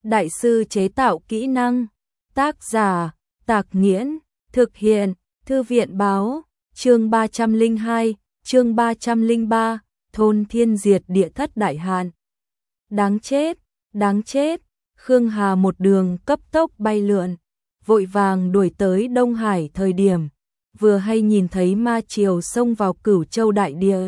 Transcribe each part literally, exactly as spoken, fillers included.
đại sư chế tạo kỹ năng. Tác giả, Tạc Nghiễn, thực hiện, Thư viện báo, chương ba trăm lẻ hai, chương ba trăm lẻ ba, thôn thiên diệt địa thất đại hạn. Đáng chết, đáng chết, Khương Hà một đường cấp tốc bay lượn, vội vàng đuổi tới Đông Hải thời điểm, vừa hay nhìn thấy ma triều xông vào Cửu Châu đại địa.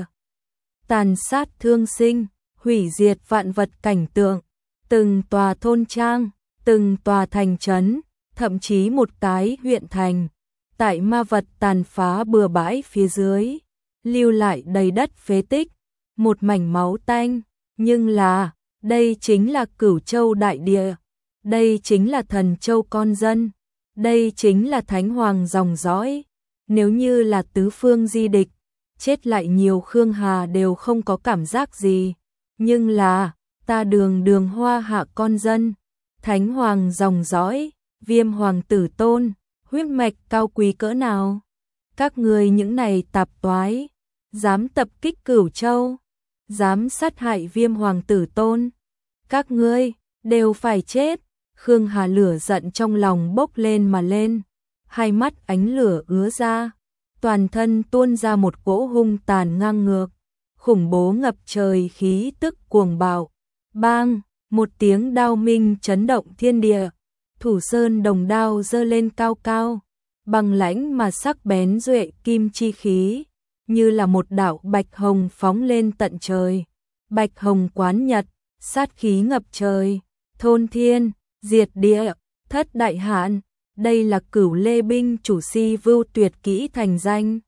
Tàn sát thương sinh, hủy diệt vạn vật cảnh tượng, từng tòa thôn trang, từng tòa thành trấn, thậm chí một cái huyện thành, tại ma vật tàn phá bừa bãi phía dưới, lưu lại đầy đất phế tích, một mảnh máu tanh, nhưng là, đây chính là Cửu Châu đại địa, đây chính là Thần Châu con dân, đây chính là Thánh Hoàng dòng dõi, nếu như là tứ phương di địch, chết lại nhiều Khương Hà đều không có cảm giác gì, nhưng là, ta đường đường Hoa Hạ con dân, Thánh Hoàng dòng dõi, Viêm Hoàng tử tôn, huyết mạch cao quý cỡ nào? Các người những này tạp toái, dám tập kích Cửu Châu, dám sát hại Viêm Hoàng tử tôn, các ngươi đều phải chết. Khương Hà lửa giận trong lòng bốc lên mà lên, hai mắt ánh lửa ứa ra, toàn thân tuôn ra một cỗ hung tàn ngang ngược, khủng bố ngập trời khí tức cuồng bạo. Bang, một tiếng đao minh chấn động thiên địa, thủ sơn đồng đao giơ lên cao cao, bằng lãnh mà sắc bén duệ kim chi khí, như là một đạo bạch hồng phóng lên tận trời. Bạch hồng quán nhật, sát khí ngập trời, thôn thiên, diệt địa, thất đại hạn, đây là Cửu Lê binh chủ si vưu tuyệt kỹ thành danh.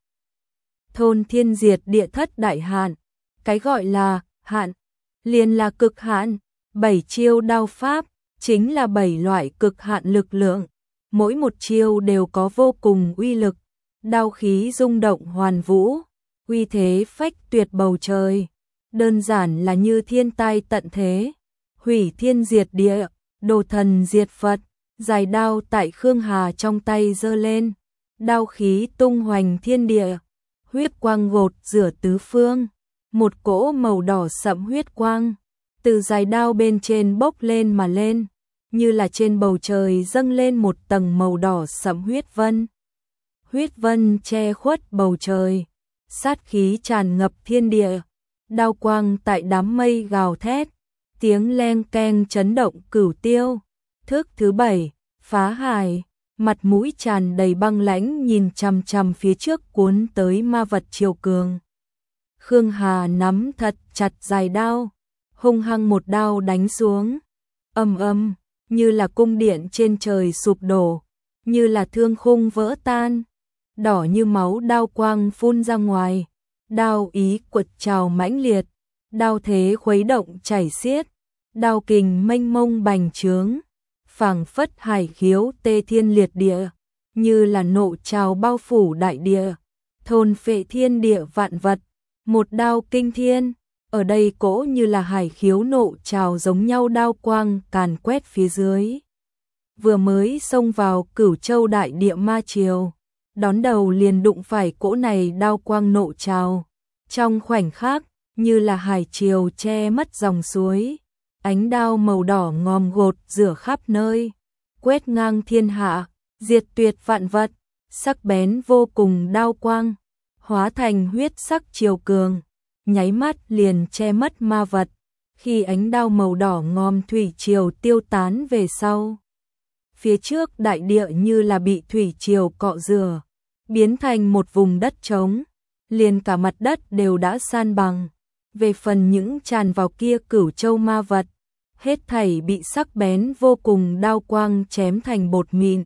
Thôn thiên diệt địa thất đại hạn, cái gọi là hạn, liền là cực hạn, bảy chiêu đao pháp, chính là bảy loại cực hạn lực lượng, mỗi một chiêu đều có vô cùng uy lực, đao khí rung động hoàn vũ, uy thế phách tuyệt bầu trời, đơn giản là như thiên tai tận thế, hủy thiên diệt địa, đồ thần diệt Phật. Dài đao tại Khương Hà trong tay giơ lên, đao khí tung hoành thiên địa, huyết quang gột rửa tứ phương, một cỗ màu đỏ sẫm huyết quang từ dài đao bên trên bốc lên mà lên, như là trên bầu trời dâng lên một tầng màu đỏ sẫm huyết vân. Huyết vân che khuất bầu trời, sát khí tràn ngập thiên địa, đao quang tại đám mây gào thét, tiếng leng keng chấn động cửu tiêu. Thước thứ bảy, phá hải, mặt mũi tràn đầy băng lãnh nhìn chằm chằm phía trước cuốn tới ma vật triều cường. Khương Hà nắm thật chặt dài đao, hung hăng một đao đánh xuống, ầm ầm, như là cung điện trên trời sụp đổ, như là thương khung vỡ tan, đỏ như máu đao quang phun ra ngoài, đao ý quật trào mãnh liệt, đao thế khuấy động chảy xiết, đao kình mênh mông bành trướng, phảng phất hải khiếu tê thiên liệt địa, như là nộ trào bao phủ đại địa, thôn phệ thiên địa vạn vật, một đao kinh thiên, ở đây cỗ như là hải khiếu nộ trào giống nhau đao quang càn quét phía dưới. Vừa mới xông vào Cửu Châu đại địa ma triều, đón đầu liền đụng phải cỗ này đao quang nộ trào, trong khoảnh khắc như là hải triều che mất dòng suối. Ánh đao màu đỏ ngòm gột rửa khắp nơi, quét ngang thiên hạ, diệt tuyệt vạn vật, sắc bén vô cùng đao quang, hóa thành huyết sắc triều cường, nháy mắt liền che mất ma vật. Khi ánh đao màu đỏ ngòm thủy triều tiêu tán về sau, phía trước đại địa như là bị thủy triều cọ rửa, biến thành một vùng đất trống, liền cả mặt đất đều đã san bằng. Về phần những tràn vào kia Cửu Châu ma vật, hết thảy bị sắc bén vô cùng đao quang chém thành bột mịn.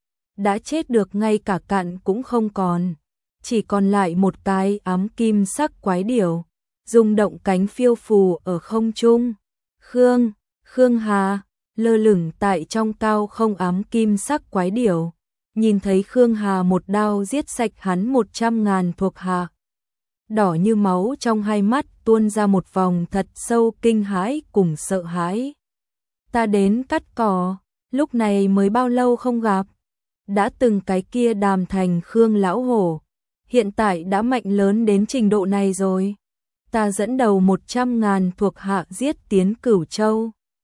Đã chết được ngay cả cặn cũng không còn, chỉ còn lại một cái ám kim sắc quái điểu, rung động cánh phiêu phù ở không trung. Khương, Khương Hà, lơ lửng tại trong cao không ám kim sắc quái điểu, nhìn thấy Khương Hà một đao giết sạch hắn một trăm ngàn thuộc hạ. Đỏ như máu trong hai mắt tuôn ra một vòng thật sâu kinh hãi cùng sợ hãi. Ta đến cắt cỏ, lúc này mới bao lâu không gặp, đã từng cái kia Đàm Thành Khương lão hổ, hiện tại đã mạnh lớn đến trình độ này rồi. Ta dẫn đầu một trăm ngàn thuộc hạ giết tiến Cửu Châu.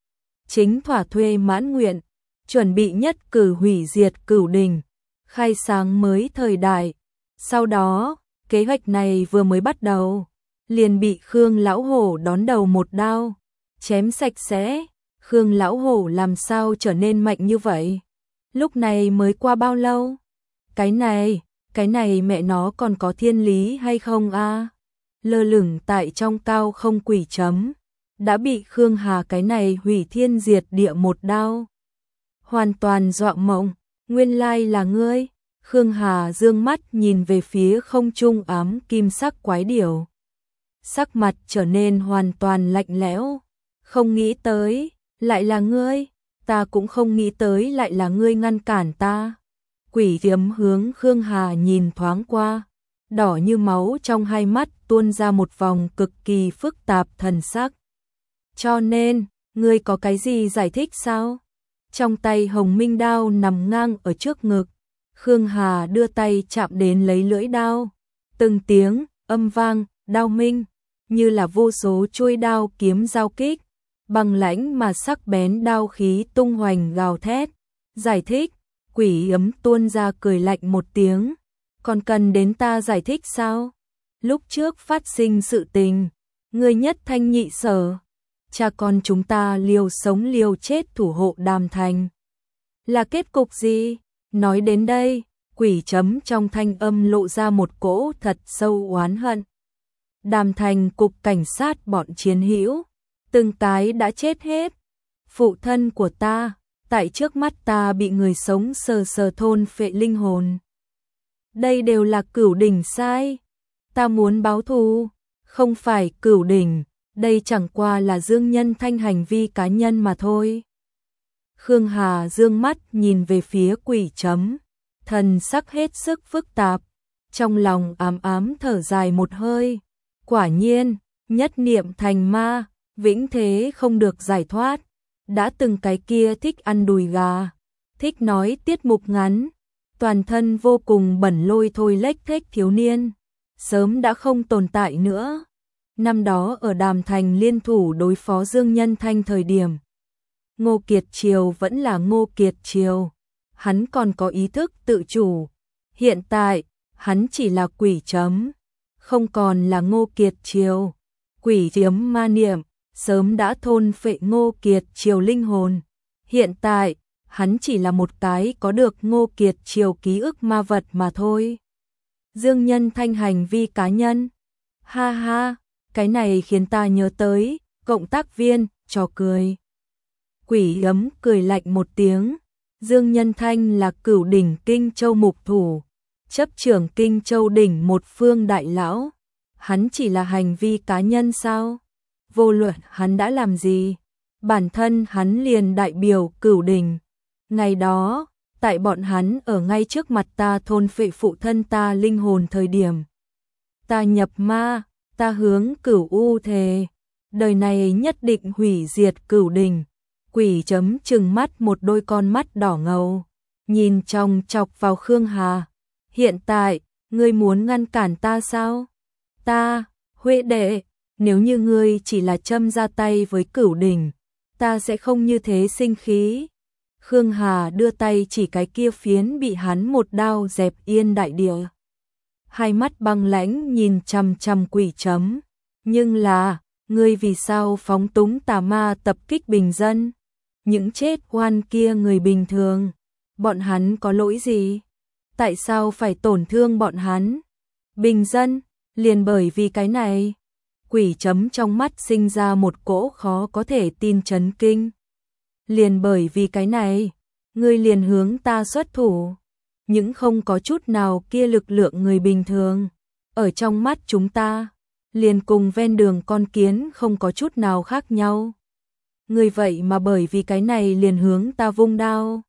chính thỏa thuê mãn nguyện, chuẩn bị nhất cử hủy diệt Cửu Đình, khai sáng mới thời đại. Sau đó, kế hoạch này vừa mới bắt đầu, liền bị Khương Lão Hổ đón đầu một đao, chém sạch sẽ. Khương Lão Hổ làm sao trở nên mạnh như vậy? Lúc này mới qua bao lâu? Cái này, cái này mẹ nó còn có thiên lý hay không a? Lơ lửng tại trong cao không quỷ chấm, đã bị Khương Hà cái này hủy thiên diệt địa một đao. Hoàn toàn dọa mộng, nguyên lai là ngươi. Khương Hà dương mắt nhìn về phía không trung ám kim sắc quái điểu. Sắc mặt trở nên hoàn toàn lạnh lẽo. Không nghĩ tới, lại là ngươi. Ta cũng không nghĩ tới lại là ngươi ngăn cản ta. Quỷ kiếm hướng Khương Hà nhìn thoáng qua. Đỏ như máu trong hai mắt tuôn ra một vòng cực kỳ phức tạp thần sắc. Cho nên, ngươi có cái gì giải thích sao? Trong tay Hồng Minh đao nằm ngang ở trước ngực. Khương Hà đưa tay chạm đến lấy lưỡi đao. Từng tiếng, âm vang, đao minh, như là vô số chuôi đao kiếm giao kích. Bằng lãnh mà sắc bén đao khí tung hoành gào thét. Giải thích, quỷ ấm tuôn ra cười lạnh một tiếng. Còn cần đến ta giải thích sao? Lúc trước phát sinh sự tình, ngươi nhất thanh nhị sở. Cha con chúng ta liều sống liều chết thủ hộ Đàm Thành. Là kết cục gì? Nói đến đây, quỷ chấm trong thanh âm lộ ra một cỗ thật sâu oán hận. Đàm Thành cục cảnh sát bọn chiến hữu, từng cái đã chết hết. Phụ thân của ta, tại trước mắt ta bị người sống sờ sờ thôn phệ linh hồn. Đây đều là Cửu Đình sai. Ta muốn báo thù, không phải Cửu Đình, đây chẳng qua là Dương Nhân Thanh hành vi cá nhân mà thôi. Khương Hà dương mắt nhìn về phía quỷ chấm, thần sắc hết sức phức tạp, trong lòng ám ám thở dài một hơi. Quả nhiên, nhất niệm thành ma, vĩnh thế không được giải thoát. Đã từng cái kia thích ăn đùi gà, thích nói tiết mục ngắn, toàn thân vô cùng bẩn lôi thôi lếch thếch thiếu niên, sớm đã không tồn tại nữa. Năm đó ở Đàm Thành liên thủ đối phó Dương Nhân Thanh thời điểm, Ngô Kiệt Triều vẫn là Ngô Kiệt Triều, hắn còn có ý thức tự chủ. Hiện tại, hắn chỉ là quỷ chấm, không còn là Ngô Kiệt Triều. Quỷ kiếm ma niệm, sớm đã thôn phệ Ngô Kiệt Triều linh hồn. Hiện tại, hắn chỉ là một cái có được Ngô Kiệt Triều ký ức ma vật mà thôi. Dương Nhân Thanh hành vi cá nhân. Ha ha, cái này khiến ta nhớ tới, cộng tác viên, trò cười. Quỷ ấm cười lạnh một tiếng. Dương Nhân Thanh là Cửu Đỉnh Kinh Châu mục thủ, chấp trưởng Kinh Châu đỉnh một phương đại lão. Hắn chỉ là hành vi cá nhân sao? Vô luận hắn đã làm gì, bản thân hắn liền đại biểu Cửu Đình. Ngày đó, tại bọn hắn ở ngay trước mặt ta thôn phệ phụ thân ta linh hồn thời điểm, ta nhập ma, ta hướng Cửu U thề, đời này nhất định hủy diệt Cửu Đình. Quỷ chấm trừng mắt một đôi con mắt đỏ ngầu, nhìn chòng chọc vào Khương Hà. Hiện tại, ngươi muốn ngăn cản ta sao? Ta, Huệ đệ, nếu như ngươi chỉ là châm ra tay với Cửu Đình, ta sẽ không như thế sinh khí. Khương Hà đưa tay chỉ cái kia phiến bị hắn một đao dẹp yên đại địa. Hai mắt băng lãnh nhìn chằm chằm quỷ chấm. Nhưng là, ngươi vì sao phóng túng tà ma tập kích bình dân? Những chết oan kia người bình thường, bọn hắn có lỗi gì? Tại sao phải tổn thương bọn hắn? Bình dân, liền bởi vì cái này. Quỷ chấm trong mắt sinh ra một cỗ khó có thể tin chấn kinh. Liền bởi vì cái này, ngươi liền hướng ta xuất thủ. Những không có chút nào kia lực lượng người bình thường, ở trong mắt chúng ta, liền cùng ven đường con kiến không có chút nào khác nhau. Ngươi vậy mà bởi vì cái này liền hướng ta vung đao.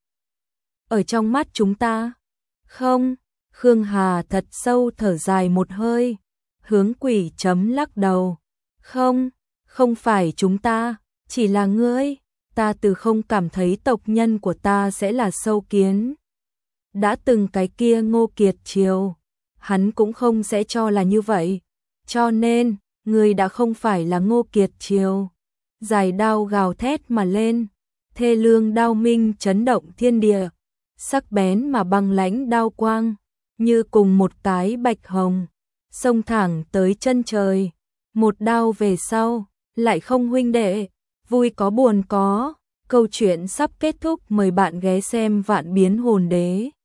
Ở trong mắt chúng ta, không. Khương Hà thật sâu thở dài một hơi, hướng quỷ chấm lắc đầu. Không, không phải chúng ta, chỉ là ngươi. Ta từ không cảm thấy tộc nhân của ta sẽ là sâu kiến. Đã từng cái kia Ngô Kiệt Triều, hắn cũng không sẽ cho là như vậy. Cho nên, ngươi đã không phải là Ngô Kiệt Triều. Dài đao gào thét mà lên, thê lương đao minh chấn động thiên địa, sắc bén mà băng lãnh đao quang, như cùng một cái bạch hồng, xông thẳng tới chân trời. Một đao về sau, lại không huynh đệ, vui có buồn có, câu chuyện sắp kết thúc, mời bạn ghé xem Vạn Biến Hồn Đế.